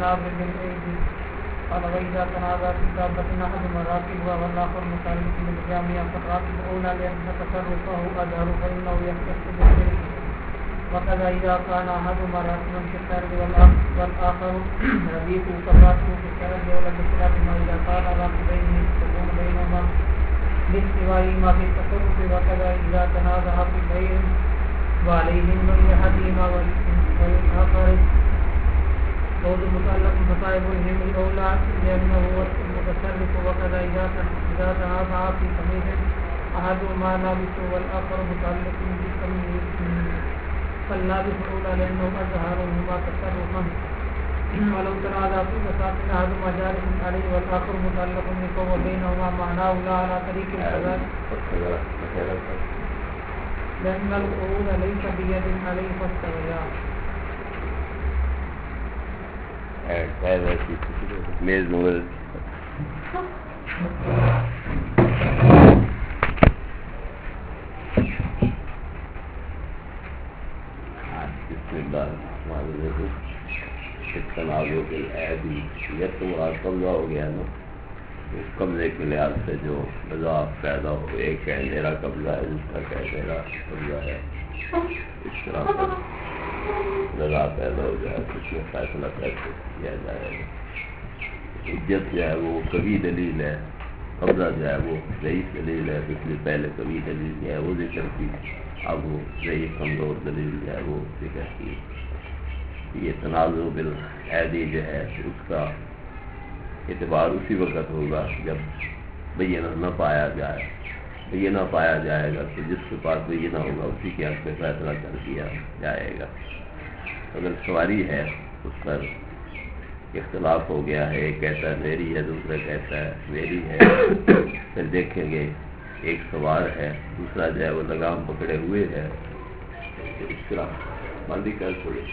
المتناظر بالأيدي قال وإذا تنازع في دابة أحدهما راكبها والآخر متعلق بالجامع فالراكب أولى لأن تصرفه أظهر فإنه يختص بالشرك وكذا إذا كان أحدهما راكبا في السرد والآخر رديفه فالراكب في السرد أولى بخلاف ما إذا كان راكبين يتقون بينهما باستوائهما في التصرف وكذا إذا تنازع في بيع وعليهم لأحدهما والآخر فوز متعلق بصاحب الهم الأولى لأنه هو المتصرف وكذا إذا تنازع في قميص أحدهما لابس والآخر متعلق بقميص فاللابس الأولى لأنه أظهرهما تصرفا ولو تنازع في مساق أحدهما جالس عليه والآخر متعلق فهو بينهما معناه لا على طريق الكذا لأن القعود ليس بيد عليه فاستويا. هذا ميز مولد بسم الله الرحمن الرحيم. التنازع بالأيدي یہ تو مراد قبضہ ہو گیا نا. قبضے کے لحاظ سے جو مذاق پیدا ہو, ایک ہے میرا قبضہ ہے دوسرا کہ میرا قبضہ ہے, اس طرح پر لگا پیدا ہو جائے تو اس میں فیصلہ کیسے کیا جائے گا. حجت جو ہے وہ کبھی دلیل ہے, قبضہ جو ہے وہ ضعیف دلیل ہے, اس لیے پہلے کبھی دلیل جو ہے وہ ذکر کی, اب وہ ضعیف کمزور دلیل جو ہے وہ ذکر کی. یہ تنازع بالعیدی جو ہے اس کا اعتبار اسی وقت ہوگا جب بینہ نہ پایا جائے. بینہ پایا جائے گا تو جس کے پاس بینہ ہوگا اسی کے حق میں فیصلہ کر دیا جائے گا. اگر سواری ہے اس پر اختلاف ہو گیا ہے, ایک کہتا ہے میری ہے دوسرا کہتا ہے میری ہے, پھر دیکھیں گے ایک سوار ہے دوسرا جو ہے وہ لگام پکڑے ہوئے ہے, اس طرح بندی کر چھوڑے.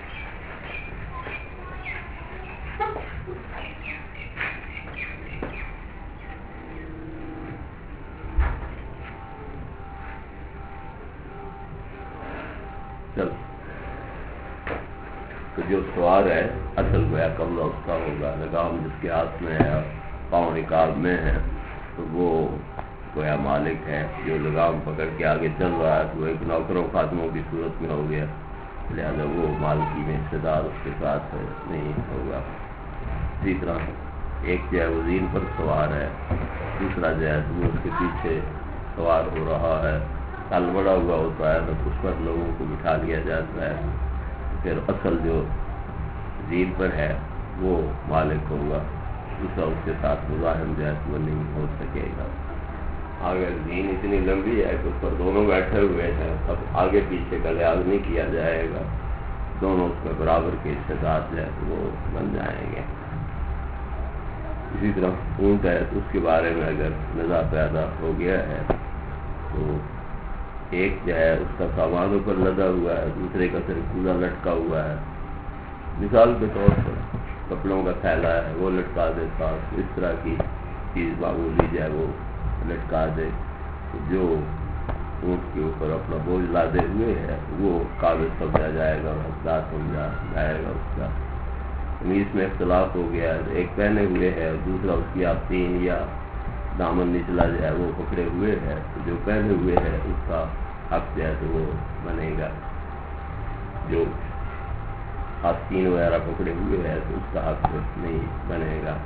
تو جو سوار ہے اصل گویا قبضہ اس کا ہوگا, لگام جس کے ہاتھ میں ہے پاؤں رکاب میں ہے تو وہ گویا مالک ہے. جو لگام پکڑ کے آگے چل رہا ہے تو ایک نوکروں خادموں کی صورت میں ہو گیا, لہذا وہ مالکی میں حصے دار اس کے ساتھ نہیں ہوگا. اسی طرح ایک جو ہے وہ زین پر سوار ہے, دوسرا جو ہے وہ اس کے پیچھے سوار ہو رہا ہے, کل بڑا ہوا ہوتا ہے تو اس پر لوگوں کو بٹھا لیا جاتا ہے. پھر اصل جو زین پر ہے وہ مالک ہوگا, دوسرا اس کے ساتھ مزاحم جو ہے وہ نہیں ہو سکے گا. اگر زین اتنی لمبی ہے کہ اس پر دونوں بیٹھے ہوئے ہیں, اب آگے پیچھے کا لحاظ نہیں کیا جائے گا, دونوں اس میں برابر کے حصے دار جو ہے وہ بن جائیں گے. اسی طرح اونٹ ہے تو اس کے بارے میں اگر نزاع پیدا ہو گیا ہے تو ایک جو ہے اس کا سامان اوپر لدا ہوا ہے, دوسرے کا صرف پورا لٹکا ہوا ہے. مثال کے طور پر کپڑوں کا تھیلا ہے وہ لٹکا دے ساتھ, اس طرح کی چیز معمولی جو ہے وہ لٹکا دے. جو اونٹ کے اوپر اپنا بوجھ لادے ہوئے ہے وہ قابل سمجھا جائے گا, حقدار سمجھا جائے گا. اس کا قمیص میں اختلاف ہو گیا ہے, ایک پہنے ہوئے ہے اور دوسرا اس کی آستین یا دامن نچلا جو ہے وہ پکڑے ہوئے ہے, تو جو پہنے ہوئے ہے اس کا حق جو ہے تو وہ بنے گا. جو آستین وغیرہ پکڑے ہوئے ہے تو اس کا حق نہیں بنے گا.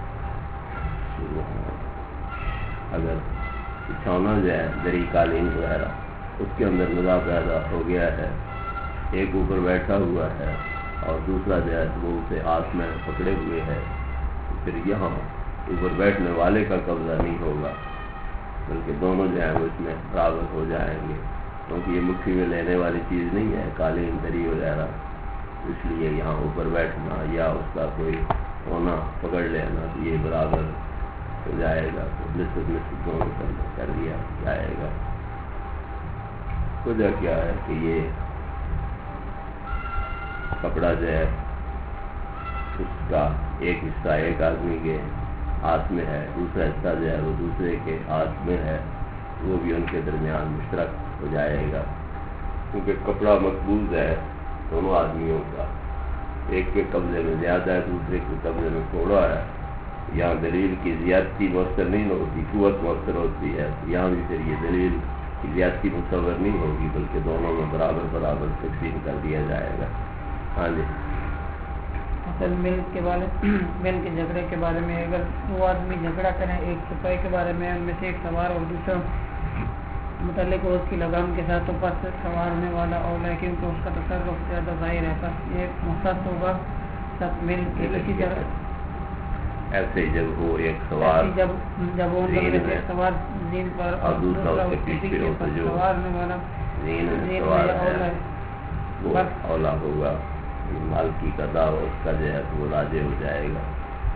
اگر بچھونا جو ہے دری قالین وغیرہ اس کے اندر نزاع پیدا ہو گیا ہے, ایک اوپر بیٹھا ہوا ہے اور دوسرا جو ہے وہ اسے ہاتھ میں پکڑے ہوئے ہے, تو پھر یہاں اوپر بیٹھنے والے کا قبضہ نہیں ہوگا بلکہ دونوں جو ہیں وہ اس میں برابر ہو جائیں گے, کیونکہ یہ مٹھی میں لینے والی چیز نہیں ہے قالین دری وغیرہ. اس لیے یہاں اوپر بیٹھنا یا اس کا کوئی ہونا پکڑ لینا تو یہ برابر ہو جائے گا, تو نسبت دونوں کر دیا جائے گا. وجہ کیا ہے کہ یہ کپڑا جو ہے اس کا ایک حصہ ایک آدمی کے ہاتھ میں ہے, دوسرا حصہ جو ہے وہ دوسرے کے ہاتھ میں ہے, وہ بھی ان کے درمیان مشترک ہو جائے گا. کیونکہ کپڑا مقبوض ہے دونوں آدمیوں کا, ایک کے قبضے میں زیادہ ہے دوسرے کے قبضے میں تھوڑا ہے، یہاں دلیل کی زیادتی مؤثر نہیں ہوتی، قوت مؤثر ہوتی ہے، یہاں بھی پھر یہ دلیل کی زیادتی متصور نہیں ہوگی بلکہ دونوں میں برابر برابر تقسیم کر دیا جائے گا۔ ہاں جی، اصل مل کے جھگڑے کے بارے میں اگر دو آدمی جھگڑا کریں ایک سپاہی کے بارے میں، ان میں سے ایک سوار اور دوسرا متعلق ہو اس کی لگام کے ساتھ، تو پس سوار ہونے والا اولا ہے کیونکہ اس کا تصرف زیادہ ظاہر ہے، پس یہ مختص ہوگا سب مل کے اسی طرح ایسے ہی جب وہ ایک سوار جب وہ سوار زین پر اور دوسرا اس کے پیچھے پر سوار ہونے والا زین اولا ہے وہ اولا ہوگا، مالکی کا دعویٰ اس کا جو ہے وہ راجع ہو جائے گا،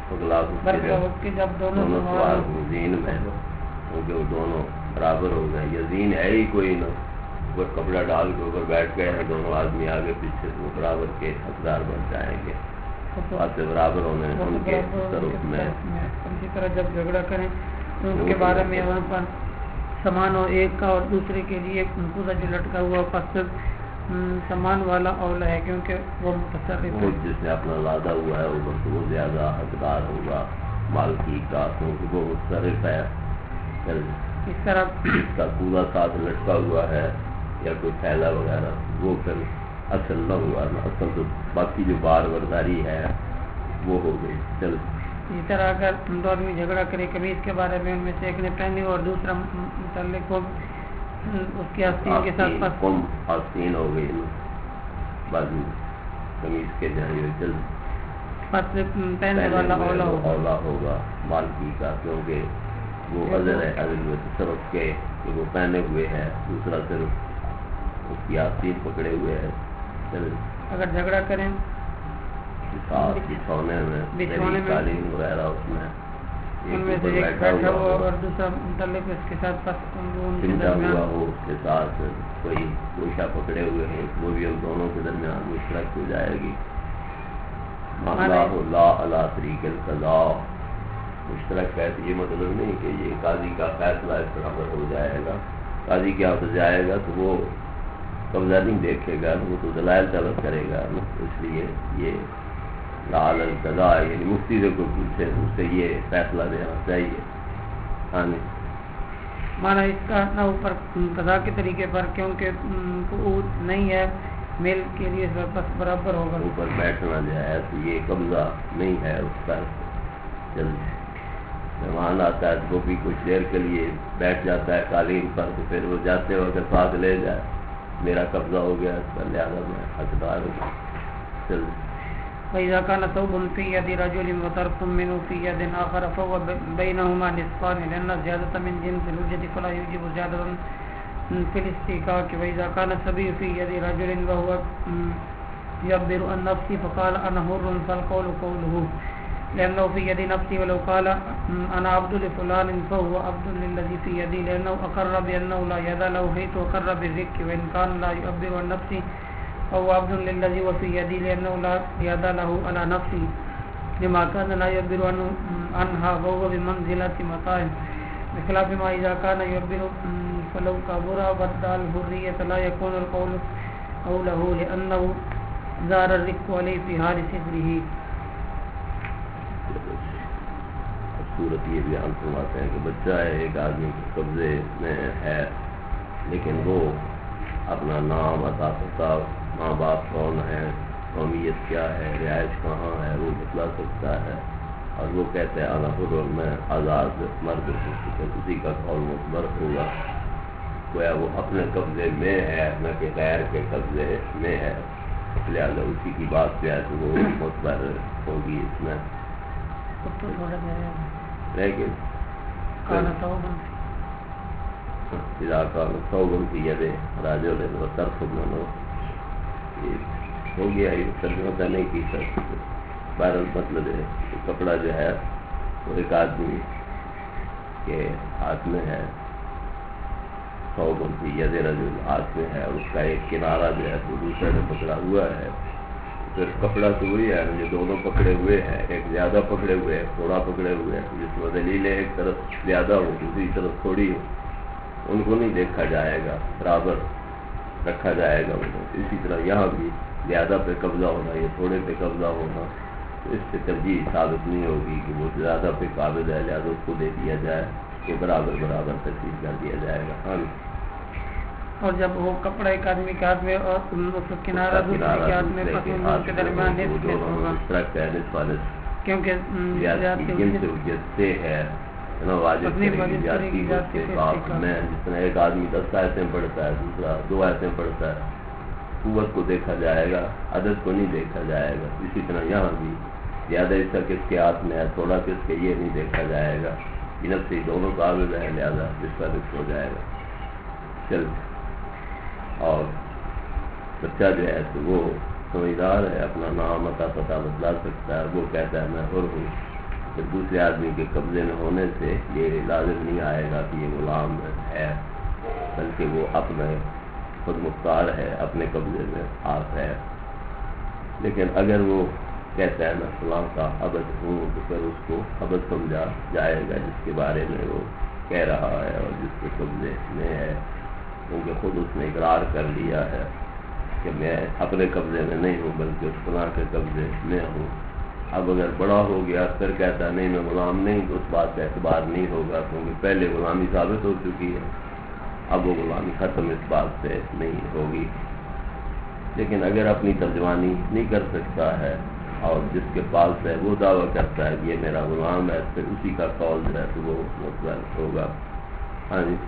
جب دونوں سوار ہوں زین میں کیونکہ وہ دونوں برابر ہو گئے، یا زین ہے ہی کوئی نہ، اوپر کپڑا ڈال کے اوپر بیٹھ گئے ہیں دونوں آدمی آگے پیچھے، تو وہ برابر کے حقدار بن جائیں گے، بات سے برابر ہونے ان کے تصرف میں۔ اسی طرح جب جھگڑا کریں تو ان کے بارے میں وہاں پر سامان ہو ایک کا اور دوسرے کے لیے پورا جو لٹکا ہوا پس سامان والا اولا ہے کیونکہ وہ متصرف ہے، جس نے اپنا لادہ ہوا ہے اوپر تو وہ زیادہ حقدار ہوگا مالکی کا، کیونکہ وہ متصرف ہے۔ اس طرح اس کا پورا ساتھ لٹکا ہوا ہے یا کوئی تھیلا وغیرہ وہ پھر اصل نہ ہوا، اصل تو باقی جو بار برداری ہے وہ ہو گئی۔ چل اسی طرح اگر دو آدمی جھگڑا کرے قمیض کے بارے میں، ان میں سے ایک نے پہنی اور دوسرا متعلق ہو اس کی آستین کے ساتھ پس آستین ہو گئی بازو قمیض کے جائے چل پس پہننے والا اولا ہوگا مالکی کا، کیونکہ وہ عذر ہے، عذر میں تصرف کے کہ وہ پہنے ہوئے ہیں، دوسرا صرف اس کی آستین پکڑے ہوئے ہے۔ اگر جھگڑا کریں بچھونے میں قالین وغیرہ اس میں ان میں سے ایک بیٹھا ہوا اور دوسرا متعلق اس کے ساتھ پس سمجھا ہوا ہو، اس کے ساتھ کوئی گوشہ پکڑے ہوئے ہیں، وہ بھی ان دونوں کے درمیان مشترک ہو جائے گی۔ لا علی طریق القضاء، مشترک ہے تو یہ مطلب نہیں کہ یہ قاضی کا فیصلہ اس طرح پر ہو جائے گا، قاضی کیا ہوتا جائے گا تو وہ قبضہ نہیں دیکھے گا، وہ تو دلائل طلب کرے گا، اس لیے یہ لا علی القضاء یعنی مفتی سے کوئی پوچھے تو اس سے یہ فیصلہ دینا چاہیے۔ ہاں جی، مانا اس کا نہ اوپر قضاء کے طریقے پر کیونکہ قعود نہیں ہے میل کے لیے بس برابر ہوگا، اوپر بیٹھنا جو ہے تو یہ قبضہ نہیں ہے اس پر۔ جلدی مہمان آتا ہے تو وہ بھی کچھ دیر کے لیے بیٹھ جاتا ہے قالین پر، تو پھر وہ جاتے وقت ساتھ لے جائے میرا قبضہ ہو گیا اس پر، لہٰذا میں حقدار ہوں۔ جلدی وَإِذَا كَانَ ثَوْبٌ فِي يَدِ رَجُلٍ وَطَرْفٌ مِّنْهُ فِي يَدٍ آخَرَ فَهُوَ بَيْنَهُمَا نِصْفَانِ لِأَنَّ الزِّيَادَةَ مِنْ جِنْسِ الْحُجَّةِ فَلَا يُوجِبُ زِيَادَةً فِي الِاسْتِحْقَاقِ وَإِذَا كَانَ الصَّبِيُّ فِي يَدِ رَجُلٍ وَهُوَ يُعَبِّرُ عَنْ نَفْسِهِ فَقَالَ أَنَا حُرٌّ فَالْقَوْلُ قَوْلُهُ لأنه في يد نفسي، ولو قال أنا عبد لفلان فهو عبد للذي في يدي لأنه أقر بأنه لا يد له حيث أقر بالرق، وإن كان لا يعبر عن نفسه فهو عبد للذي وفي يدي لأنه لا يد له على نفسه لما كان لا يعبر عنها وهو بمنزلة متاع، بخلاف ما إذا كان يعبر فلو كبر وادعى الحرية لا يكون القول قوله لأنه زار الرق عليه في حال صغره۔ صورت یہ بیان فرماتے ہیں کہ بچہ ہے ایک آدمی کے قبضے میں ہے، لیکن وہ اپنا نام عطا پتہ، ماں باپ کون ہے، قومیت کیا ہے، رہائش کہاں ہے وہ بتلا سکتا ہے، اور وہ کہتے ہیں انا حر، میں آزاد مرد ہوں، اسی کا قول معتبر ہوگا، گویا وہ اپنے قبضے میں ہے نہ کہ غیر کے قبضے میں ہے، لہٰذا اسی کی بات جو ہے تو وہ معتبر ہوگی اس میں۔ لیکن علاقہ صوبن کی ید راجو نے طرف منو ہو گیا، یہ ترجمہ نہیں کی سکتے، بہرحال مطلب ہے کپڑا جو ہے وہ ایک آدمی کے ہاتھ میں ہے، صوبن کی ید رجل ہاتھ میں ہے، اس کا ایک کنارہ جو ہے وہ دوسرے نے پکڑا ہوا ہے، پھر کپڑا تو وہی ہے جو دونوں پکڑے ہوئے ہیں، ایک زیادہ پکڑے ہوئے ہیں تھوڑا پکڑے ہوئے ہیں، جس میں دلیل ایک طرف زیادہ ہو دوسری طرف تھوڑی ہو، ان کو نہیں دیکھا جائے گا، برابر رکھا جائے گا ان کو۔ اسی طرح یہاں بھی زیادہ پہ قبضہ ہونا یا تھوڑے پہ قبضہ ہونا، تو اس سے ترجیح ثابت نہیں ہوگی کہ وہ زیادہ پہ قابض ہے لہٰذا اس کو دے دیا جائے، کہ برابر برابر تقسیم کر دیا جائے گا۔ ہاں، اور جب وہ کپڑا ایک آدمی کے ہاتھ میں اور کنارہ دوسرے کے ہاتھ میں، پس ان کے درمیان نصف ہوگا، کیونکہ جس طرح ایک آدمی 10 آیتیں پڑھتا ہے، دوسرا 2 آیتیں پڑھتا ہے، قوت کو دیکھا جائے گا، عدد کو نہیں دیکھا جائے گا۔ اسی طرح یہاں بھی زیادہ حصہ کس کے ہاتھ میں ہے، تھوڑا کس کے، یہ نہیں دیکھا جائے گا، نفس سے دونوں قابل ہے لہٰذا اس کا رزق ہو جائے گا۔ چل، اور بچہ جو ہے تو وہ سمجھدار ہے، اپنا نام عطا پتہ بدلا سکتا ہے، وہ کہتا ہے میں حر ہوں، پھر دوسرے آدمی کے قبضے میں ہونے سے یہ لازم نہیں آئے گا کہ یہ غلام ہے، بلکہ وہ اپنے خود مختار ہے، اپنے قبضے میں آپ ہے۔ لیکن اگر وہ کہتا ہے میں فلاں کا عبد ہوں تو پھر اس کو عبد سمجھا جائے گا جس کے بارے میں وہ کہہ رہا ہے اور جس کے قبضے میں ہے، کیونکہ خود اس نے اقرار کر لیا ہے کہ میں اپنے قبضے میں نہیں ہوں بلکہ اس فلاں کے قبضے میں ہوں۔ اب اگر بڑا ہو گیا پھر کہتا ہے نہیں میں غلام نہیں، تو اس بات کا اعتبار نہیں ہوگا، کیونکہ پہلے غلامی ثابت ہو چکی ہے، اب وہ غلامی ختم اس بات سے نہیں ہوگی۔ لیکن اگر اپنی ترجمانی نہیں کر سکتا ہے اور جس کے پاس ہے وہ دعویٰ کرتا ہے کہ یہ میرا غلام ہے، پھر اسی کا قول جو ہے تو وہ مطلب ہوگا۔ ہاں جی،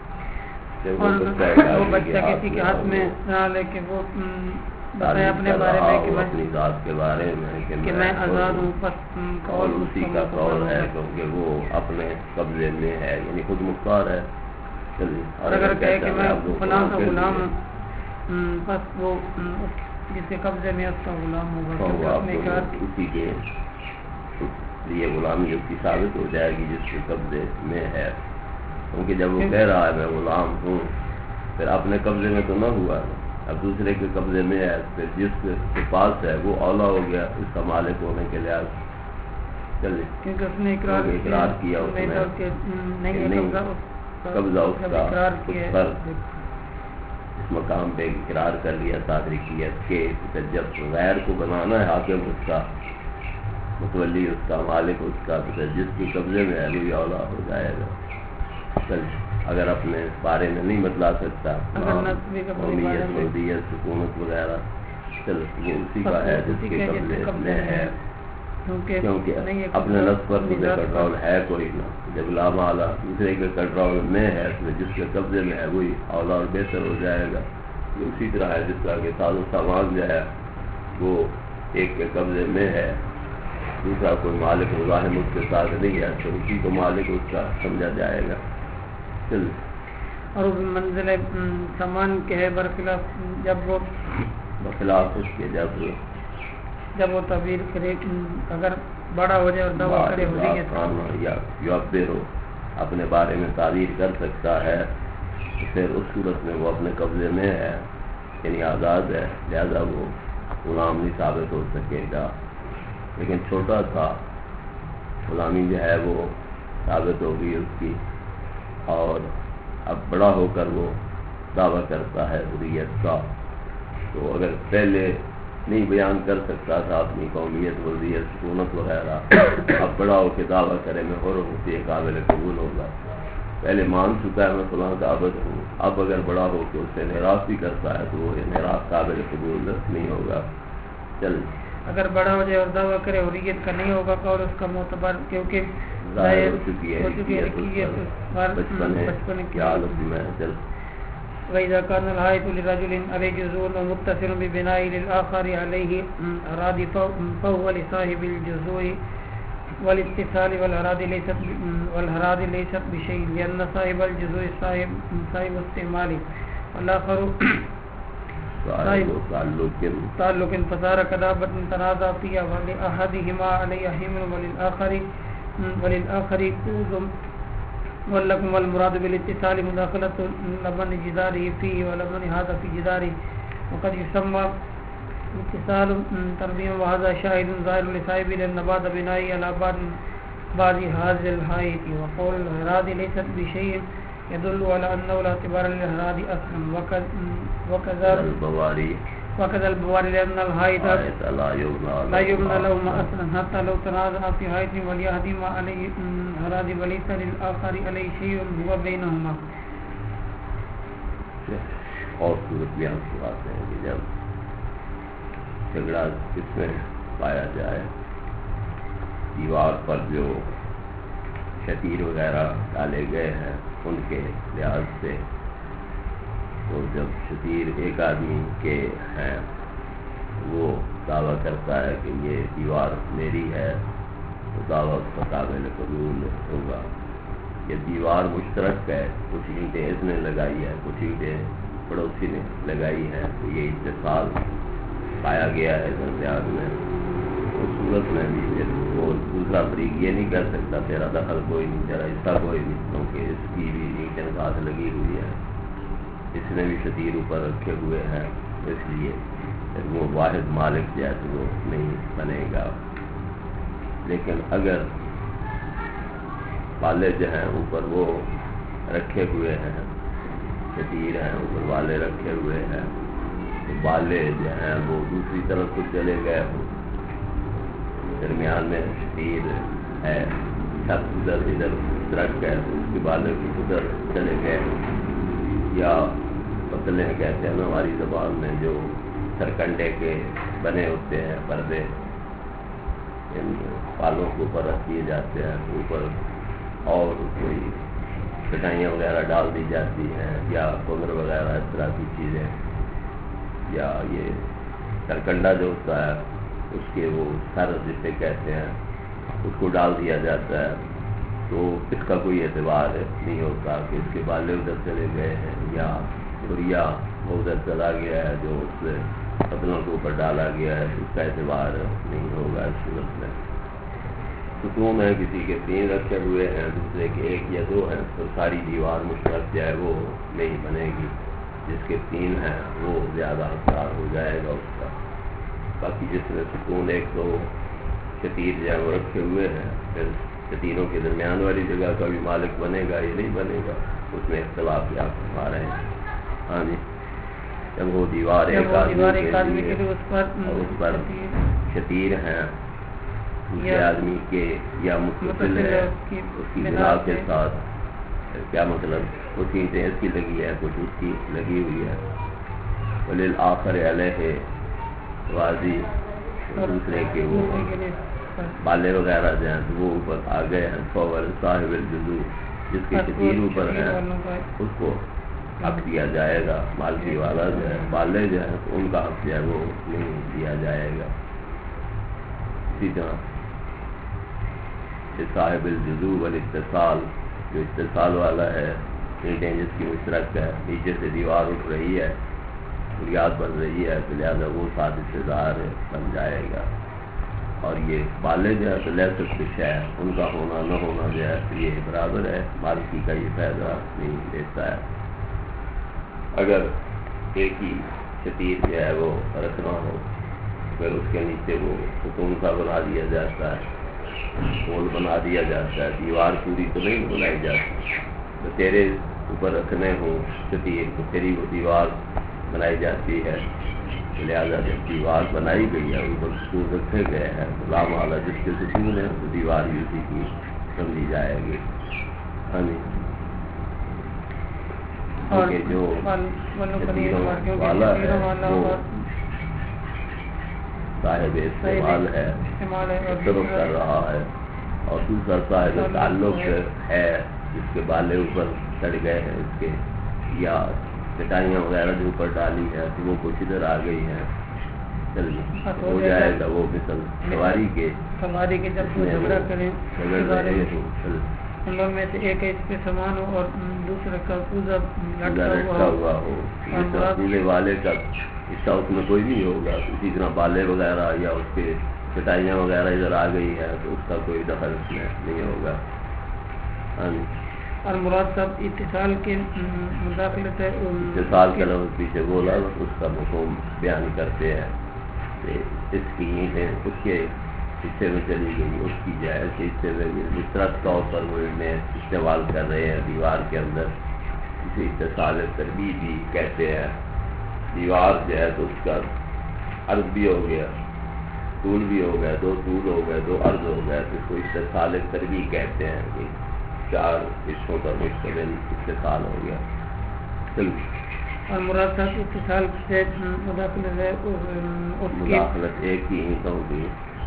اور وہ بچہ کسی کے ہاتھ میں نہ لے کے وہ بتائے اپنے بارے میں کہ اپنی ذات کے بارے میں کہ میں آزاد ہوں، بس قول اسی کا قول ہے، کیونکہ وہ اپنے قبضے میں ہے، یعنی خود مختار ہے۔ اور اگر کہے کہ میں فلاں کا غلام ہوں، بس وہ جس کے قبضے میں اس کا غلام ہوگا، اسی کے لیے غلامی اس کی ثابت ہو جائے گی جس کے قبضے میں ہے، کیونکہ جب وہ کہہ رہا ہے میں غلام ہوں، پھر اپنے قبضے میں تو نہ ہوا، اب دوسرے کے قبضے میں ہے، پھر جس کے پاس ہے وہ اولا ہو گیا اس کا مالک ہونے کے لحاظ چلے، کیونکہ اس نے اقرار کیا اس نے قبضہ اس کا پر اس مقام پہ اقرار کر لیا صادقیت کے، جب غیر کو بنانا ہے حاکم اس کا، متولی اس کا، مالک اس کا، تو جس کے قبضے میں ہے وہی اولا ہو جائے گا۔ اگر اپنے بارے میں نہیں بتلا سکتا قومیت، ملدیت، حکومت وغیرہ، چلو یہ اسی کا ہے جس کے قبضے میں ہے، کیونکہ اپنے نفس پر مجھے کنٹرول ہے کوئی نہ، جب لامالا دوسرے کے کنٹرول میں ہے تو جس کے قبضے میں ہے وہی اولا اور بہتر ہو جائے گا۔ یہ اسی طرح ہے جس طرح کہ ساز و سامان جو ہے وہ ایک کے قبضے میں ہے، دوسرا کوئی مالک مزاحم اس کے ساتھ نہیں ہے تو اسی کو مالک اس کا سمجھا جائے گا۔ اور منزل سامان کے ہے برخلاف جب وہ بخلاف اس کے جب وہ تعبیر کرے، اگر بڑا ہو جائے اور دعویٰ کرے یا اپنے بارے میں تعبیر کر سکتا ہے تو پھر اس صورت میں وہ اپنے قبضے میں ہے، یعنی آزاد ہے، لہذا وہ غلام نہیں ثابت ہو سکے گا۔ لیکن چھوٹا تھا، غلامی جو ہے وہ ثابت ہوگی اس کی، اور اب بڑا ہو کر وہ دعویٰ کرتا ہے حریت کا، تو اگر پہلے نہیں بیان کر سکتا تھا اپنی قومیت، وضعیت، سکونت وغیرہ، اب بڑا ہو کے دعویٰ کرے میں حر ہوں تو یہ قابل قبول ہوگا۔ پہلے مان چکا ہے میں فلاں کا عبد ہوں، اب اگر بڑا ہو کے اس سے انحراف بھی کرتا ہے تو وہ انحراف قابل قبول نہیں ہوگا۔ چل، اگر بڑا ہو جائے اور دعویٰ کرے حریت کا نہیں ہوگا اور اس کا معتبر، کیونکہ ظاہر ہو چکی ہے بچپن کی حالت میں۔ چل، وَإِذَا كَانَ الْحَائِطُ لِرَجُلٍ عَلَيْهِ جُزْءٌ وَمُتَّصِلٌ بِبِنَائِهِ لِلْآخَرِ عَلَيْهِ أَرَاضٍ فَهُوَ لِصَاحِبِ الْجُزْءِ والاتصال والأراضي ليست بشيء، لأن صاحب الجزء صاحب استعمال والآخر تعلق فصار كدابة تنازع فيها، ولأحدهما عليه حمل وللآخر كوز واللكم، والمراد بالاتصال مداخلة لبن جداره فيه ولبن هذا في جداره، وقد يسمى اتصال تربية، وهذا شاهد ظاهر لصاحب للنبات بنائي على بعض هذه الحائط، وقول الأراضي ليست بشيء يدل على أنه لا اعتبار للأراضي أصلا، وكذا وكذا البواري لأن الحائط لا يبنى لهما أصلا حتى لو تنازع في حائط وليهدم عليه الأراضي وليس للآخر عليه شيء هو بينهما. اور صورت بیان کرواتے ہیں کہ جب جھگڑا کس میں پایا جائے، دیوار پر جو شتیر وغیرہ ڈالے گئے ہیں ان کے لحاظ سے، تو جب شتیر ایک آدمی کے ہیں وہ دعویٰ کرتا ہے کہ یہ دیوار میری ہے تو دعویٰ اس کا قابل قبول ہوگا. یہ دیوار مشترک ہے، کچھ اینٹیں اس نے لگائی ہے، کچھ اینٹیں پڑوسی نے لگائی ہیں، تو یہ اتصال پایا گیا ہے درمیان میں. اس صورت میں بھی وہ دوسرا فریق یہ نہیں کہہ سکتا تیرا دخل کوئی نہیں، تیرا حصہ کوئی نہیں، کیونکہ اس کی بھی اینٹیں ساتھ لگی ہوئی ہے، اس نے بھی شتیر اوپر رکھے ہوئے ہیں، اس لیے وہ واحد مالک جو ہے تو وہ نہیں بنے گا. لیکن اگر والے جو ہیں اوپر وہ رکھے ہوئے ہیں، شتیر ہیں اوپر والے رکھے ہوئے ہیں، تو والے جو ہیں وہ دوسری طرف کو چلے گئے ہوں، درمیان میں شتیر ہے، چھت ادھر ادھر درخت ہے تو اس کے والے کو ادھر چلے گئے ہوں، یا پتلے کہتے ہیں ہماری زبان میں جو سرکنڈے کے بنے ہوتے ہیں پردے، ان پالوں کے اوپر رکھ دیے جاتے ہیں، اوپر اور کوئی کٹائیاں وغیرہ ڈال دی جاتی ہیں، یا کمر وغیرہ اس طرح کی چیزیں، یا یہ سرکنڈا جو ہوتا ہے اس کے وہ سر جسے کہتے ہیں اس کو ڈال دیا جاتا ہے. تو اس کا کوئی اعتبار نہیں ہوتا کہ اس کے بالے ادھر چلے گئے ہیں یا دوریا ادھر چلا گیا ہے جو اس سے پتلوں کے اوپر ڈالا گیا ہے، اس کا اعتبار نہیں ہوگا. اس صورت میں ستون ہے، کسی کے 3 رکھے ہوئے ہیں، دوسرے کے 1 یا 2 ہیں، تو ساری دیوار مشترک جو ہے وہ نہیں بنے گی. جس کے 3 ہیں وہ زیادہ حقدار ہو جائے گا اس کا. باقی جس میں ستون 1-2 شتیر جو ہے وہ رکھے ہوئے ہیں، پھر شتیروں کے درمیان والی جگہ کا بھی مالک بنے گا یا نہیں بنے گا، اس میں اختلاف آپ فرما رہے ہیں. ہاں جی، جب وہ دیوار ایک آدمی کے لیے اور اس پر شتیر ہیں دوسرے آدمی کے یا متصل ہے اس کی بنا کے ساتھ، کیا مطلب کچھ اینٹیں اس کی لگی ہے کچھ اس کی لگی ہوئی ہے. وللآخر علیہ واضح دوسرے کے وہ بالے وغیرہ جو ہیں تو وہ اوپر آ گئے ہیں. فور صاحب الجزو جس کے شتیر اوپر ہیں اس کو حق دیا جائے گا. مالکی والا جو ہے بالے جو ہیں ان کا حق جو ہے وہ نہیں دیا جائے گا. اسی طرح صاحب الجزو والاتصال جو اتصال والا ہے، اینٹیں جس کی مشترک ہے، نیچے سے دیوار اٹھ رہی ہے، بنیاد بن رہی ہے، تو لہٰذا وہ ساتھ حصے دار بن جائے گا. اور یہ بالے جو ہے تو لیسر کچھ ہے، ان کا ہونا نہ ہونا جو ہے تو یہ برابر ہے، مالکی کا یہ فائدہ نہیں دیتا ہے. اگر ایک ہی شتیر جو ہے وہ رکھنا ہو پھر اس کے نیچے وہ ستون سا بنا دیا جاتا ہے، پول بنا دیا جاتا ہے، دیوار پوری تو نہیں بنائی جاتی. تو تیرے اوپر رکھنے ہوں شتیر تو تیری وہ دیوار بنائی جاتی ہے. لہٰذا جب دیوار بنائی گئی ہے اوپر ستون رکھے گئے ہیں تو لام والا جس کے ستون ہے تو دیوار بھی اسی کی سمجھی جائے گی. ہاں جی، جو شتیروں والا ہے وہ صاحب استعمال ہے، تصرف کر رہا ہے، اور دوسرا صاحب تعلق ہے جس کے بالے اوپر چڑھ گئے ہیں اس کے، یا چٹائیاں وغیرہ جو اوپر ڈالی ہے تو وہ کچھ ادھر آ گئی ہیں، چل ہو جائے گا وہ مثل سواری کے جب جھگڑا کریں ان لوگ میں سے ایک اس پہ سامان ہو اور دوسرے کا پوزا لٹکا ہوا ہو، پورے والے کا حصہ اس میں کوئی نہیں ہوگا. اسی طرح بالے وغیرہ یا اس کے چٹائیاں وغیرہ ادھر آ گئی ہے تو اس کا کوئی دخل اس میں نہیں ہوگا. اور مراد صاحب اتصال کے مداخلت ہے، اتصال کا لفظ پیچھے بولا اس کا مفہوم بیان کرتے ہیں کہ اس کی اینٹیں اس کے حصے میں چلی گئی، اس کی جائے اس حصے میں مشترک طور پر وہ انہیں استعمال کر رہے ہیں دیوار کے اندر. اسے اتصال تربیت بھی کہتے ہیں. دیوار جو ہے تو اس کا عرض بھی ہو گیا، طول بھی ہو گیا، 2 طول ہو گئے، 2 عرض ہو گئے، تو اس کو اتصال تربیع کہتے ہیں کہ 4 حصوں کا مشتمل اتصال ہو گیا۔ چلیے، اور مراد تھا کہ اتصال سے مداخلت ہے اس کی مداخلت ایک ہی اینٹوں کی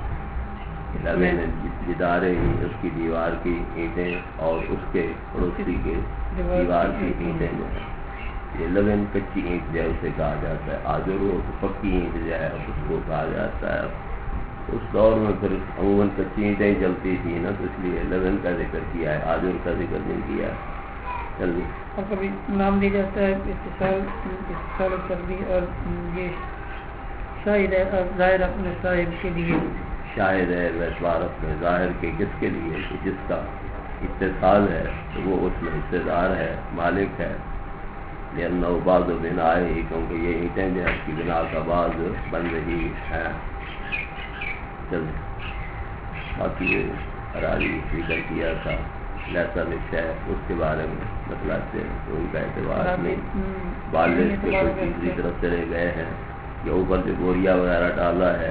جدارے ہی، اس کی دیوار کی اینٹیں اور اس کے پڑوسی کے دیوار کی اینٹیں جو ہیں، یہ لگن کچی اینٹ جو ہے اسے کہا جاتا ہے۔ آجر ہو تو پکی اینٹ جو ہے اس کو کہا جاتا ہے۔ اس دور میں پھر عموماً کچی اینٹیں چلتی تھیں نا، تو اس لیے لگن کا ذکر کیا ہے، آجر کا ذکر نہیں کیا ہے۔ چلیے، اور کبھی نام دیا جاتا ہے اتصال تربیع، اور یہ شاہد ہے ظاہر اپنے صاحب کے لیے، شاہد ہے اعتبار اپنے ظاہر کے کس کے لیے، کہ جس کا اتصال ہے تو وہ اس میں حصے دار ہے، مالک ہے۔ لأنہ بعض بنا ہی، کیونکہ یہ اینٹیں جو ہے اس کی بنا کا بعض بن رہی ہے۔ چل باقی یہ اراضی ذکر کیا تھا، لہسا مشہ اس کے بارے میں بتلاتے ہیں تو ان کا اعتبار نہیں، بالغ کے کوئی تیسری طرف چلے گئے ہیں، یا اوپر جو گوریا وغیرہ ڈالا ہے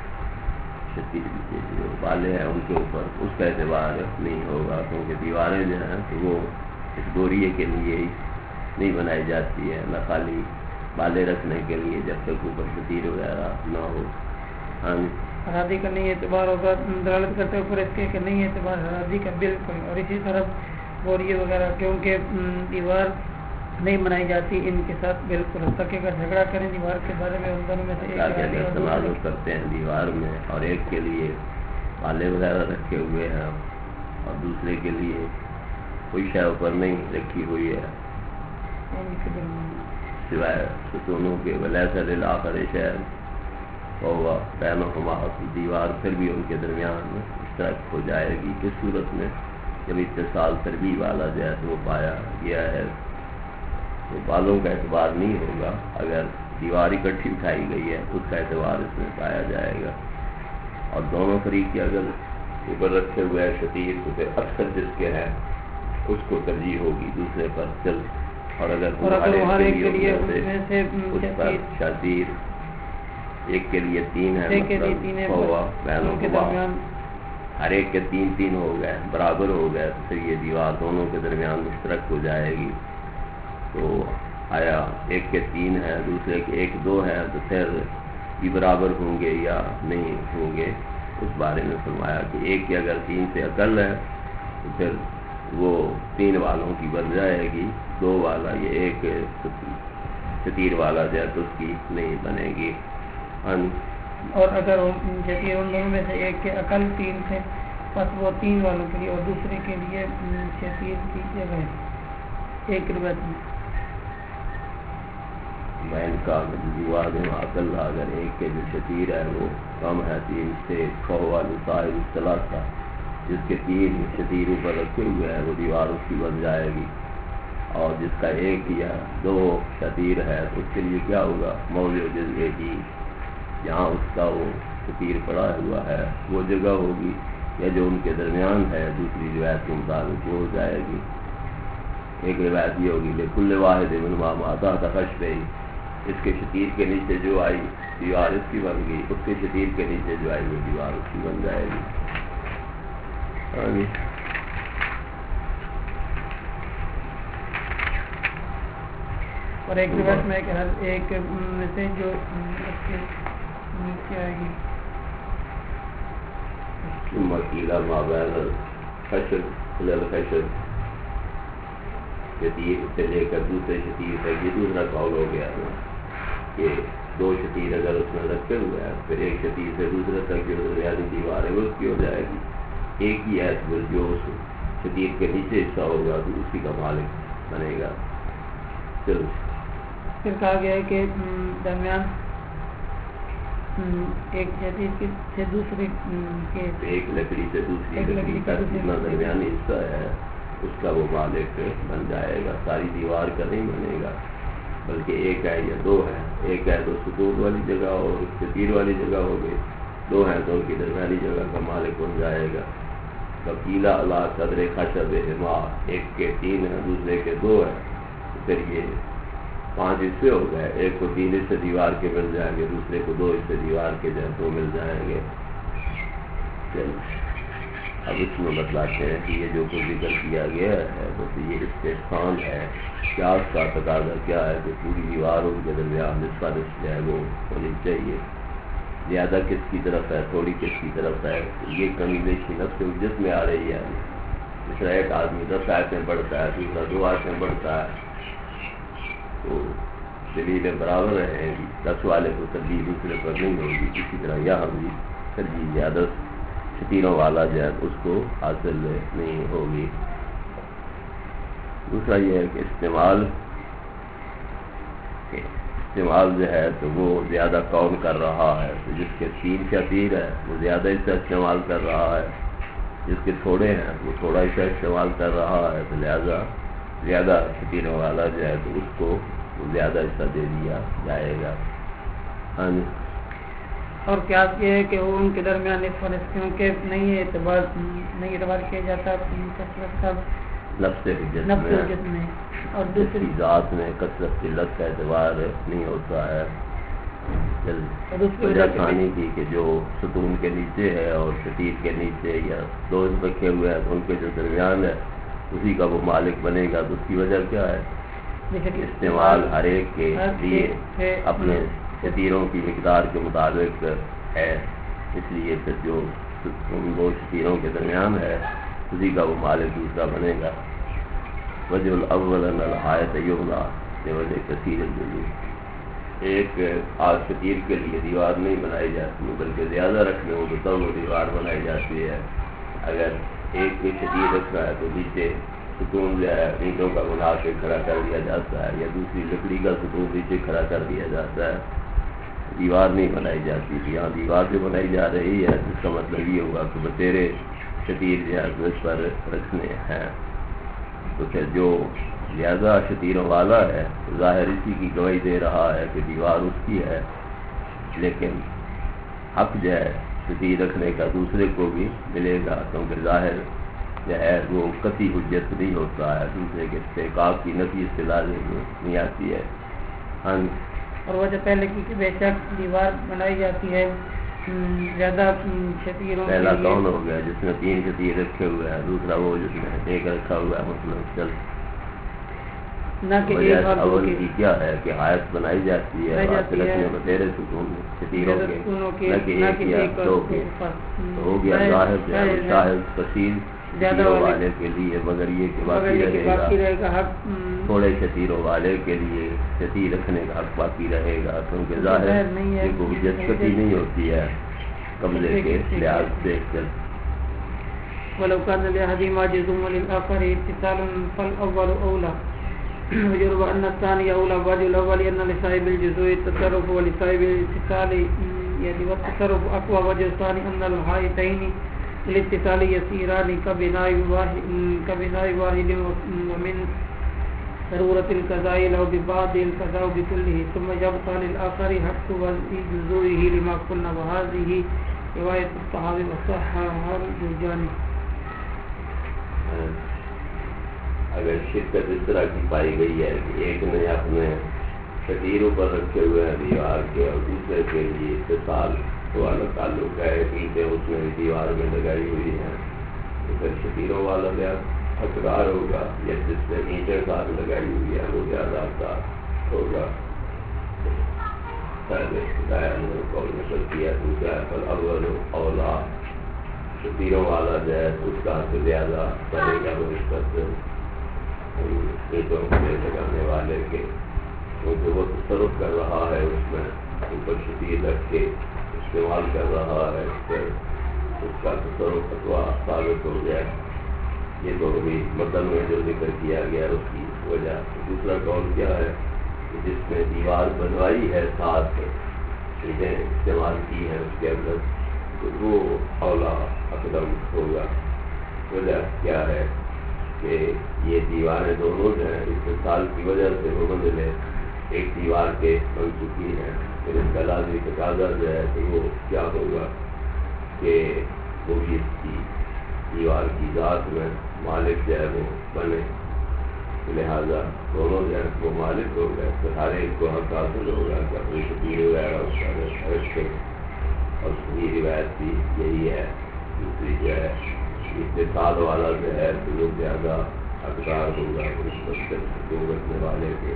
جو بالے ہیں ان کے اوپر، اس کا اعتبار نہیں ہوگا، کیونکہ دیواریں جو ہیں تو وہ اس گوریے کے لیے ہی نہیں بنائی جاتی ہے، نہ خالی بالے رکھنے کے لیے، جب تک اوپر شتیر وغیرہ نہ ہو۔ ہاں، حرادی کا نہیں اعتبار ہوگا، دلالت کرتے اوپر اس کے کہ نہیں اعتبار حرادی کا بالکل۔ اور اسی طرح بوریے وغیرہ کیونکہ دیوار نہیں بنائی جاتی ان کے ساتھ بالکل، حتیٰ کہ اگر جھگڑا کریں دیوار کے بارے میں ان دونوں میں سے ایک تنازع کرتے ہیں دیوار میں، اور ایک کے لیے بالے وغیرہ رکھے ہوئے ہیں اور دوسرے کے لیے کوئی شے اوپر نہیں رکھی ہوئی ہے سوائے ستونوں کے، ولیسا للآخر شیء وہو بینہما، دیوار پھر بھی ان کے درمیان مشترک ہو جائے گی۔ کس صورت میں؟ جب اتصال تربیع والا جو ہے وہ پایا گیا ہے تو بالوں کا اعتبار نہیں ہوگا، اگر دیوار اکٹھی اٹھائی گئی ہے تو اس کا اعتبار اس میں پایا جائے گا۔ اور دونوں فریق کے اگر اوپر رکھے ہوئے شتیر تو پھر اکثر جس کے ہیں اس کو ترجیح ہوگی دوسرے پر۔ چل، اور اگر ہر ایک کے لیے اس پر شتیر ایک کے لیے 3 ہے، ہر ایک کے 3 ہو گئے، برابر ہو گئے، تو پھر یہ دیوار دونوں کے درمیان مشترک ہو جائے گی۔ تو آیا ایک کے 3 ہے، دوسرے کے 1 2 ہے، تو پھر یہ برابر ہوں گے یا نہیں ہوں گے، اس بارے میں فرمایا کہ ایک کے اگر 3 سے اقل ہے تو پھر وہ 3 والوں کی بن جائے گی، 2 والا یہ ایک شتیر والا جو ہے تو اس کی نہیں بنے گی۔ اور اگر شتیر ان دونوں میں سے ایک کے اقل 3 سے، پس وہ 3 والوں کے لیے اور دوسرے کے لیے شتیر کی جگہ ایک روایت میں ان کا عقل، اگر ایک کے جو شتیر ہے وہ کم ہے 3 سے، صاحب ثلاثہ، جس کے 3 شتیر اوپر رکھے ہوئے ہیں وہ دیوار اس کی بن جائے گی۔ اور جس کا 1 یا 2 شتیر ہے تو اس کے لیے کیا ہوگا؟ موضع جزء کی، جہاں اس کا وہ شتیر پڑا ہوا ہے وہ جگہ ہوگی، یا جو ان کے درمیان ہے دوسری روایت کے مطابق وہ ہو جائے گی۔ ایک روایت یہ ہوگی لکل واحد منہما ما تحت خشبہ، اس کے شتیر کے نیچے جو آئی دیوار اس کی بن گئی، اس کے شتیر کے نیچے جو آئی وہ دیوار اس کی بن جائے گی۔ اور ایک روایت میں کہ ہر ایک میں سے جو اس کے نیچے آئے گی مکیلا مابین الخشب الخشب، شتیر سے لے کر دوسرے شتیر تک، یہ دوسرا قول ہو گیا نا کہ 2 شتیر اگر اس میں رکھے ہوئے ہیں پھر ایک شتیر سے دوسرے تک جو درمیانی دیوار ہے وہ اس کی ہو جائے گی۔ ایک ہی ہے جو اس شتیر کے نیچے حصہ ہوگا تو اسی کا مالک بنے گا۔ چلو، پھر کہا گیا ہے کہ درمیان ایک شتیر سے دوسرے کے، ایک لکڑی سے دوسری لکڑی کا جتنا درمیانی حصہ ہے اس کا وہ مالک بن جائے گا، ساری دیوار کا نہیں بنے گا، بلکہ ایک ہے یا 2 ہے، ایک ہے تو ستون والی جگہ اور شتیر والی جگہ ہو گئی، 2 ہیں تو ان کی درمیانی جگہ کا مالک بن جائے گا۔ وکیلا اللہ قدر خشب ہما، ایک کے 3 ہے دوسرے کے 2 ہے، تو پھر یہ 5 حصے ہو گئے، ایک کو 3 حصے دیوار کے مل جائیں گے، دوسرے کو 2 حصے دیوار کے جو ہے وہ مل جائیں گے۔ اب اس میں بتلاتے ہیں کہ یہ جو کچھ ذکر کیا گیا ہے بس یہ استحسان ہے، قیاس کا تقاضا کیا ہے کہ پوری دیواروں کے درمیان نصف نصف جو ہے وہ ہونی چاہیے، زیادہ کس کی طرف ہے تھوڑی کس کی طرف ہے، یہ کمی بیشی نفس جس میں آ رہی ہے۔ دوسرا ایک آدمی 10 آیتیں پڑھتا ہے، دوسرا 2 آیتیں پڑھتا ہے، تو دلیلیں برابر رہیں گی، 10 والے کو ترجیح دوسرے پر نہیں ہوگی۔ اسی طرح یہاں بھی ترجیح زیادہ شتیروں والا جو ہے اس کو حاصل نہیں ہوگی۔ دوسرا یہ ہے کہ استعمال جو ہے تو وہ زیادہ کون کر رہا ہے، تو جس کے 3 شتیر ہے وہ زیادہ حصہ استعمال کر رہا ہے، جس کے تھوڑے ہیں وہ تھوڑا حصہ استعمال کر رہا ہے، تو لہذا زیادہ شتیروں والا جو ہے تو اس کو زیادہ حصہ دے دیا جائے گا۔ ہاں جی۔ اور قیاس یہ ہے کہ وہ ان کے درمیان نصف نصف کیونکہ نہیں اعتبار کیا جاتا نفس حجت میں اور دوسری ذات میں کثرت قلت کا اعتبار نہیں ہوتا ہے۔ وجہ ثانی کی کہ جو ستون کے نیچے ہے اور شتیر کے نیچے یا 2 رکھے ہوئے ہیں تو ان کے جو درمیان ہے اسی کا وہ مالک بنے گا، تو اس کی وجہ کیا ہے؟ استعمال ہر ایک کے لیے اپنے شتیروں کی مقدار کے مطابق ہے، اس لیے پھر جو ان 2 شتیروں کے درمیان ہے اسی کا وہ مالک دوسرا بنے گا۔ وجہ الاول ان الحائط یمنع بوجہ کثیر الجزء، ایک آج شتیر کے لیے دیوار نہیں بنائی جاتی بلکہ زیادہ رکھنے ہوں تو تب وہ دیوار بنائی جاتی ہے۔ اگر ایک بھی شتیر رکھنا ہے تو نیچے ستون جو ہے اینٹوں کا بنا کے کھڑا کر دیا جاتا ہے، یا دوسری لکڑی کا ستون نیچے کھڑا کر دیا جاتا ہے، دیوار نہیں بنائی جاتی تھی۔ یہاں دیوار جو بنائی جا رہی ہے جس کا مطلب یہ ہوگا کہ بتیرے شتیر جو ہے اس پر رکھنے ہیں، تو پھر جو زیادہ شتیروں والا ہے ظاہر اسی کی گواہی دے رہا ہے کہ دیوار اس کی ہے، لیکن حق جو ہے شتیر رکھنے کا دوسرے کو بھی ملے گا، کیونکہ ظاہر جو ہے وہ قطعی حجت نہیں ہوتا ہے، دوسرے کے استحقاق کی نفی اصطلاح نہیں آتی ہے۔ ہاں، اور وجہ پہلے کی کہ بے شک دیوار بنائی جاتی ہے زیادہ شتیروں کے لیے۔ پہلا کون ہو گیا جس نے 3 شتیر رکھے ہوئے ہیں، دوسرا وہ جس نے ایک رکھا ہوا ہے مسلسل۔ نہ کہ اول کی کیا ہے کہ حائط بنائی جاتی ہے رکھنے میں تیرے ستون شتیروں کے، نہ کہ ایک یا 2 کے، تو ہو گیا ظاہر جو ہے شاہد کثیر شتیروں والے کے لیے، مگر یہ کہ باقی رہے گا تھوڑے شتیروں والے کے لیے شتیر رکھنے کا حق باقی رہے گا، کیونکہ ظاہر یہ کوئی حجت قطعی نہیں ہوتی ہے قبضے کے لحاظ سے۔ ولو كان لأحدهما جزء وللآخر اتصال فالأول أولى ويروى أن الثاني أولى وجه الأول أن لصاحب الجزء التصرف ولصاحب الاتصال يعني والتصرف أقوى وجه الثاني أن الحائطين الاتصال يسيران كبناء واحد ومن ضرورة القضاء لو ببعض القضاء بكله ثم يبقى للآخر حق جزئه لما قلنا، وهذه رواية الطحاوي وصححها الجرجاني۔ اگر شدت اس طرح کی پائی گئی ہے کہ ایک نے اپنے شتیروں پر رکھے ہوئے ہیں دیوار کے اور دوسرے کے لیے اتصال والا تعلق ہے، اینٹیں اس میں دیوار میں لگائی ہوئی ہیں، تو پھر شتیروں والا زیادہ حقدار ہوگا، یا جس نے اینٹیں ساتھ لگائی ہوئی ہے وہ زیادہ حقدار ہوگا۔ قول نقل کیا دوسرا اول اولا، شتیروں والا جو ہے اس کا حق زیادہ بنے گا نسبت اینٹوں میں لگانے والے کے، کیونکہ وہ تصرف کر رہا ہے اس میں اوپر شتیر رکھ کے استعمال کر رہا ہے، پھر اس کا تصرف فتویٰ ثابت ہو گیا۔ یہ تو ابھی متن میں جو ذکر کیا گیا اس کی وجہ۔ دوسرا قول کیا ہے کہ جس نے دیوار بنوائی ہے ساتھ چیزیں استعمال کی ہیں اس کے اندر، تو وہ اولا اقدم ہوگا۔ وجہ کیا ہے کہ یہ دیواریں دونوں جو ہیں اتصال کی وجہ سے وہ منزلیں ایک دیوار کے بن چکی ہیں، پھر اس کا لازمی تقاضا جو ہے تو وہ کیا ہوگا کہ وہ بھی اس کی دیوار کی ذات میں مالک جو ہے وہ بنے۔ لہٰذا دونوں جو ہے وہ مالک ہو گئے تو ہر ایک کو حق حاصل ہوگا کہ اپنی شکیل وغیرہ اس کا خرچ کرے. اور یہ روایت بھی یہی ہے. دوسری جو ہے اقتصاد والا جو ہے تو وہ زیادہ حقدار ہوگا اس وقت حقوق رکھنے والے کے.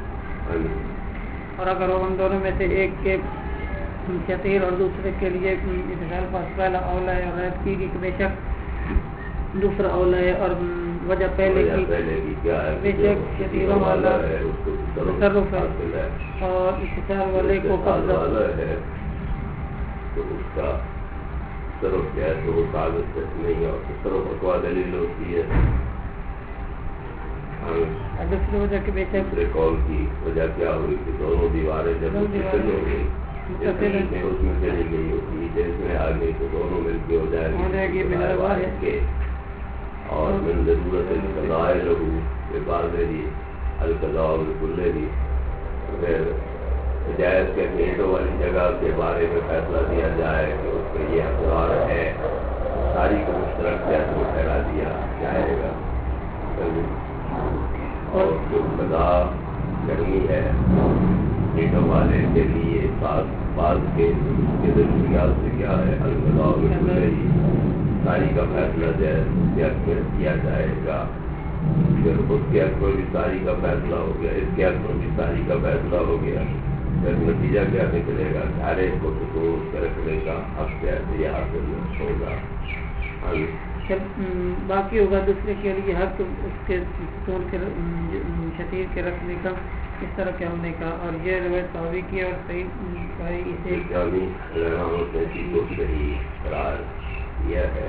اور اگر ان دونوں میں سے ایک کے شتیر اور دوسرے کے لیے اتصال پاس پہلا اولا ہے اور رعایت کی بے شک دوسرا اولا ہے اور وجہ پہلے کی کیا ہے بے شک شتیروں والا ہے اس کو تصرف ہے اور اتصال والے کو قبضہ ہے تو اس کا تصرف کیا ہے تو وہ کاغذ تک نہیں اور تصرف اقوا دلیل ہوتی ہے. دوسری وجہ کے بے شک دوسرے قول کی وجہ کیا ہوئی کہ دونوں دیواریں جب متصل ہو گئی اس میں چلی گئی ہوتی جس میں آ گئی تو دونوں مل کے ہو جائے گی اور من ضرورت القضاء لہو کے بعد القضاء بالکل بھی پھر جائز کے اینٹوں والی جگہ کے بارے میں فیصلہ دیا جائے کہ اس میں یہ حقدار ہے ساری کو مشترک جائز کو ٹھہرا دیا جائے گا. اور جو قضاء کرنی ہے اینٹوں والے کے لیے بعض کے ضروریات سے کیا ہے القضاء بالکل ہی ساری کا فیصلہ جائز کیا جائے گا. پھر اس کے حق میں بھی ساری کا فیصلہ ہو گیا اس کے حق میں بھی ساری کا فیصلہ ہو گیا. پھر نتیجہ کیا نکلے گا ہر ایک کو سکون رکھنے کا حق کیسے حاصل ہوگا. باقی ہوگا دوسرے کے لیے حق اس کے ستون کے شتیر کے رکھنے کا اس طرح کے ہونے کا. اور یہ روایت صحابی کی اور صحیح اسے صحیح قرار دیا ہے.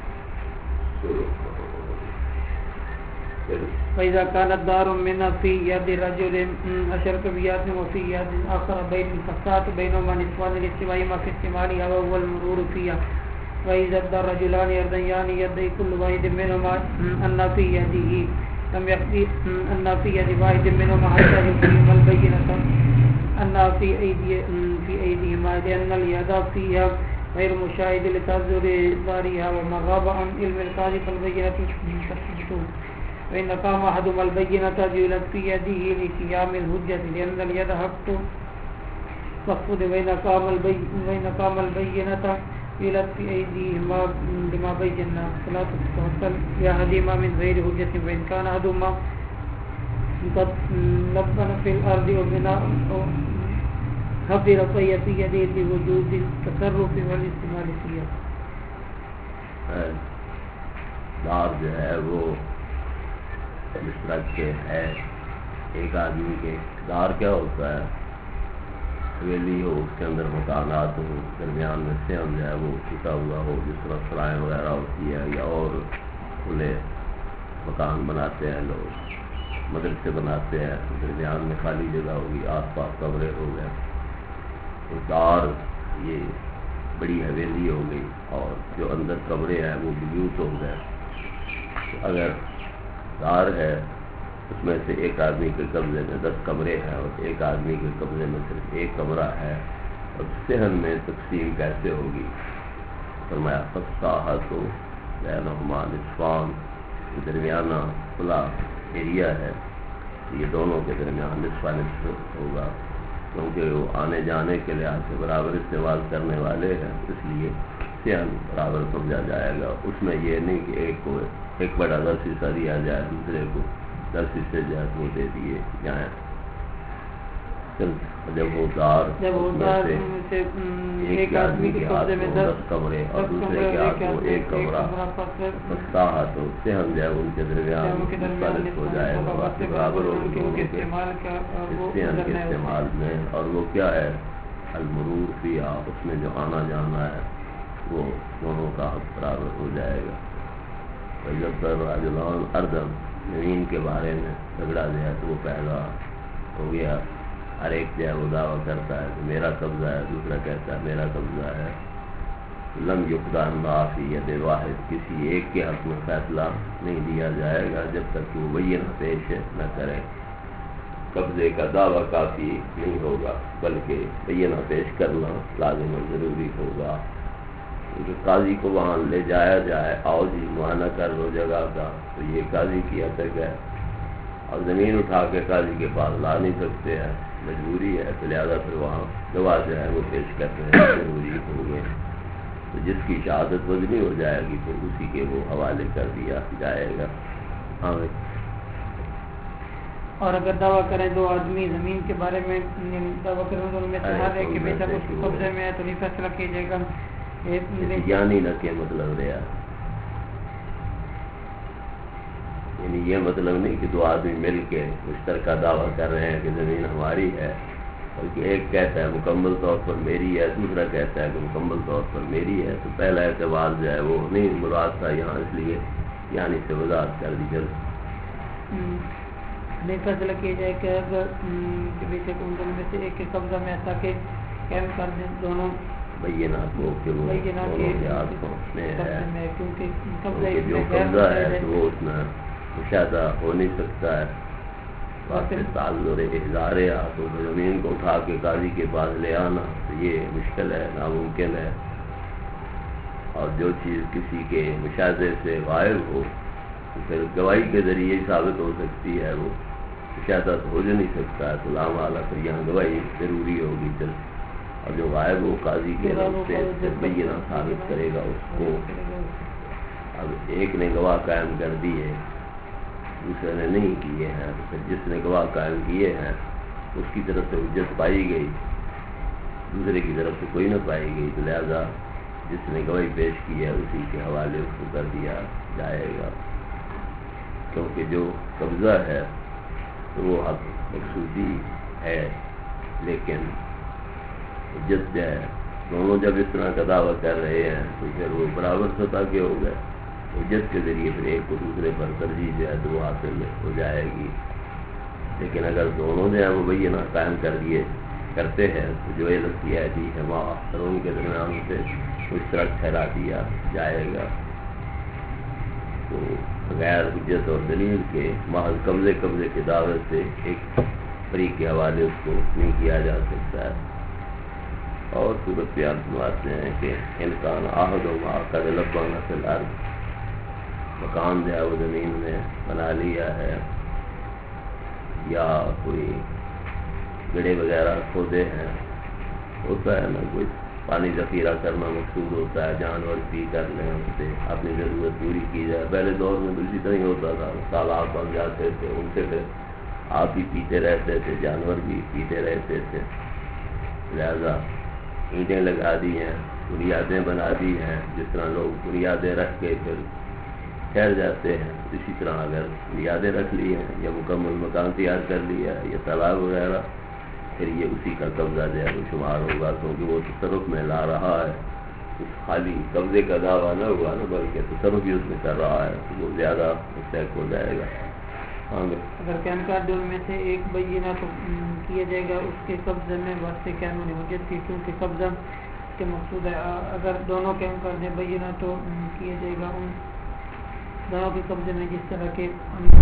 فإذا كانت دار منا في يد رجل أشرك بيد وفي يد آخر بين فساد بينهما نسوان الاستواء ما في استعمالها وهو المرور فيها. وإذا الدار رجلان يرضيان يدي كل واحد منهما أن في يده لم يقضي أن في يد واحد منهما حتى يقيم البينة أن في أيديهما لأن اليد فيها غير مشاهد لتعذر دارها وما غاب عن علم القاضي فالبينة تثبت. وإن قام أحدهما البينة جعلت في يده لقيام الحجة لأن اليد حق تفقد. وإن قام البينة جعلت في أيديهما لما بينا فلا تتوصل لأحدهما من غير حجة. وإن كان أحدهما قد لبن في الأرض وبناء حفر فهي في يده لوجود التصرف والاستعمال فيها. دار جو ہے وہ مشترک کے ہے. ایک آدمی کے دار کیا ہوتا ہے حویلی ہو اس کے اندر مکانات ہوں درمیان میں سے جو ہے وہ ٹوٹا ہوا ہو جس طرح سرائیں وغیرہ ہوتی ہے یا اور کھلے مکان بناتے ہیں لوگ مدرسے بناتے ہیں درمیان میں خالی جگہ ہوگی آس پاس کمرے ہو گئے تو دار یہ بڑی حویلی ہو گئی اور جو اندر کمرے ہیں وہ بیوت ہو گئے. اگر دار ہے اس میں سے ایک آدمی کے قبضے میں 10 کمرے ہیں اور ایک آدمی کے قبضے میں صرف ایک کمرہ ہے اور صحن میں تقسیم کیسے ہوگی. فرمایا فصاحت ہو بینہما نصفان درمیانہ کھلا ایریا ہے یہ دونوں کے درمیان نصف نصف ہوگا کیونکہ وہ آنے جانے کے لحاظ سے برابر استعمال کرنے والے ہیں اس لیے صحن برابر سمجھا جائے گا. اس میں یہ نہیں کہ ایک کو ایک بڑا 10 حصہ دیا جائے دوسرے کو 10 حصے جو ہے وہ دے دیے جائیں. جب وہ دار سے ایک آدمی کے ہاتھ میں 10 کمرے اور دوسرے کے ہاتھ میں ایک کمرہ فصاحت ہو صحن جو ہے ان کے درمیان مختلف ہو جائے گا برابر ہو دونوں کے صحن کے استعمال میں. اور وہ کیا ہے المرور فیہا اس میں جو آنا جانا ہے وہ دونوں کا حق برابر ہو جائے گا. جب تک راجلان اردم زمین کے بارے میں جھگڑا دیا تو وہ پہلا ہو گیا. ہر ایک جو ہے وہ دعویٰ کرتا ہے کہ میرا قبضہ ہے دوسرا کہتا ہے میرا قبضہ ہے. لم یقضى ما فی ید واحد کسی ایک کے حق میں فیصلہ نہیں دیا جائے گا جب تک کہ وہ بینہ پیش نہ کرے. قبضے کا دعویٰ کافی نہیں ہوگا بلکہ بینہ پیش کرنا لازم و ضروری ہوگا. قاضی کو وہاں لے جایا جائے آؤ جی معائنہ کر لو جگہ کا تو یہ قاضی کی حق ہے اور زمین اٹھا کے قاضی کے پاس لا نہیں سکتے ہیں، مجبوری ہے، تو لہٰذا پھر وہاں گواہ جو ہے وہ پیش کرتے ہیں، ضروری ہو گئے، تو جس کی شہادت وزنی ہو جائے گی پھر اسی کے وہ حوالے کر دیا جائے گا۔ ہاں بھائی۔ اور اگر دعویٰ کریں دو آدمی زمین کے بارے میں، دعویٰ کریں دونوں میں سے ہر ایک کے بے شک اس کے قبضے میں ہے تو نہیں فیصلہ کیا جائے گا۔ یعنی نہ کہ مطلب رہا، یعنی یہ مطلب نہیں کہ دو آدمی مل کے مشترکہ دعویٰ کر رہے ہیں کہ زمین ہماری ہے، بلکہ ایک کہتا ہے مکمل طور پر میری ہے، دوسرا کہتا ہے کہ مکمل طور پر میری ہے، تو پہلا اعتبار جو ہے وہ نہیں مراد تھا یہاں، اس لیے یعنی سے وضاحت کر دی جلد۔ نہیں فیصلہ کیا جائے کہ اگر بے شک ان دونوں میں سے ایک کے قبضہ میں ایسا کہ قائم کر دیں دونوں بینات ہو کہ وہ دونوں کے ہاتھوں میں ہے، کیونکہ جو قبضہ ہے تو وہ اتنا مشاہدہ ہو نہیں سکتا ہے، واسطے تعذر اظہار تو زمین کو اٹھا کے قاضی کے پاس لے آنا تو یہ مشکل ہے، ناممکن ہے، اور جو چیز کسی کے مشاہدے سے غائب ہو تو پھر گواہی کے ذریعے ثابت ہو سکتی ہے، وہ مشاہدہ تو ہو جو نہیں سکتا ہے، تو لام اعلیٰ پھر یہاں گواہی ضروری ہوگی چل، اور جو غائب ہو قاضی کے طرف سے بینہ ثابت کرے گا اس کو۔ اب ایک نے گواہ قائم کر دیے، دوسرے نے نہیں کیے ہیں، تو پھر جس نے گواہ قائم کیے ہیں اس کی طرف سے حجت پائی گئی، دوسرے کی طرف سے کوئی نہ پائی گئی، تو لہذا جس نے گواہی پیش کی ہے اسی کے حوالے اس کو کر دیا جائے گا، کیونکہ جو قبضہ ہے تو وہ حق مقصودی ہے، لیکن حجت جو ہے دونوں جب اس طرح کا دعویٰ کر رہے ہیں تو پھر وہ برابر سطح کے ہو گئے، حجت کے ذریعے پھر ایک کو دوسرے پر ترجیح جو ہے تو وہ حاصل ہو جائے گی، لیکن اگر دونوں جو ہے وہ بینہ قائم کر دیے کرتے ہیں تو جو علم کی عہدی ہے وہاں ان کے درمیان سے مشترک ٹھہرا دیا جائے گا، تو بغیر حجت اور دلیل کے محض قبضے کے دعوے سے ایک فریق کے حوالے اس کو نہیں کیا جا سکتا ہے۔ اور صورت بیان فرماتے ہیں کہ انسان عہد و معقد لبانہ فی الارض، مکان جو ہے وہ زمین میں بنا لیا ہے، یا کوئی گڑے وغیرہ کھودے ہیں، ہوتا ہے نا کوئی پانی ذخیرہ کرنا مقصود ہوتا ہے، جانور پی کر لیں اس سے اپنی ضرورت پوری کی جائے، پہلے دور میں اسی طرح ہی ہوتا تھا، تالاب بن جاتے تھے ان سے پھر آپ بھی پیتے رہتے تھے، جانور بھی پیتے رہتے تھے، لہذا اینٹیں لگا دی ہیں، بنیادیں بنا دی ہیں، جس طرح لوگ بنیادیں رکھ کے پھر ٹھہر جاتے ہیں، اسی طرح اگر بنیادیں رکھ لی ہیں یا مکمل مکان تیار کر لیا ہے یا تالاب وغیرہ، پھر یہ اسی کا قبضہ جو ہے وہ شمار ہوگا، کیونکہ وہ تصرف میں لا رہا ہے، اس خالی قبضے کا دعویٰ نہ ہوا نا بلکہ تصرف بھی اس میں کر رہا ہے، تو وہ زیادہ مستحق ہو جائے گا۔ اگر قائم کار دونوں میں سے ایک بینہ تو کیا جائے گا اس کے قبضے میں واسطے قائم ہونے حجت کی، کیونکہ قبضہ کے مقصود ہے، اگر دونوں قائم کر دیں بینہ تو کیا جائے گا ان دونوں کے قبضے میں، جس طرح کے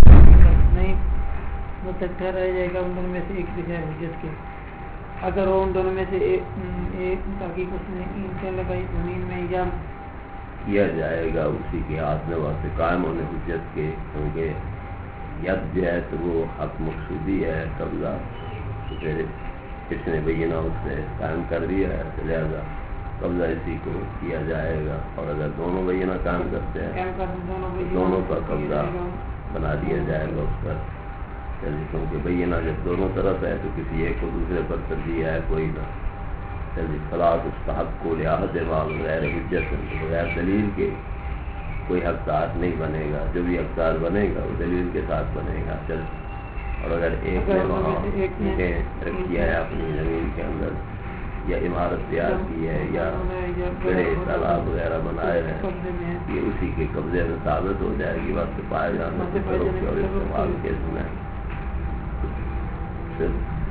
نہیں مطلب ٹھہرایا جائے گا ان دونوں میں سے ایک بغیر حجت کے، اگر وہ ان دونوں میں سے ایک تحقیق اس نے اینٹیں لگائی زمین میں یا کیا جائے گا اسی کے ہاتھ میں واسطے قائم ہونے حجت کے، کیونکہ ید جو ہے تو وہ حق مقصودی ہے قبضہ، تو پھر کس نے بینہ اس سے قائم کر دیا ہے تو لہذا قبضہ اسی کو کیا جائے گا، اور اگر دونوں بینہ قائم کرتے ہیں دونوں کا قبضہ بنا دیا جائے گا اس پر، کیونکہ بینہ جب دونوں طرف ہے تو کسی ایک کو دوسرے پر ترجیح ہے کوئی نہ، فلاح اس کا حق کو لحاظ بغیر حجت بغیر دلیل کے کوئی حقدار نہیں بنے گا، جو بھی حقدار بنے گا وہ دلیل کے ساتھ بنے گا چل، اور اگر ایک نے وہاں اینٹیں رکھی ہے اپنی زمین کے اندر یا عمارت تیار کی ہے یا بڑے تالاب وغیرہ بنائے ہیں، یہ اسی کے قبضے میں ثابت ہو جائے گی، وقت پائے جانے کے اور استعمال کے اس میں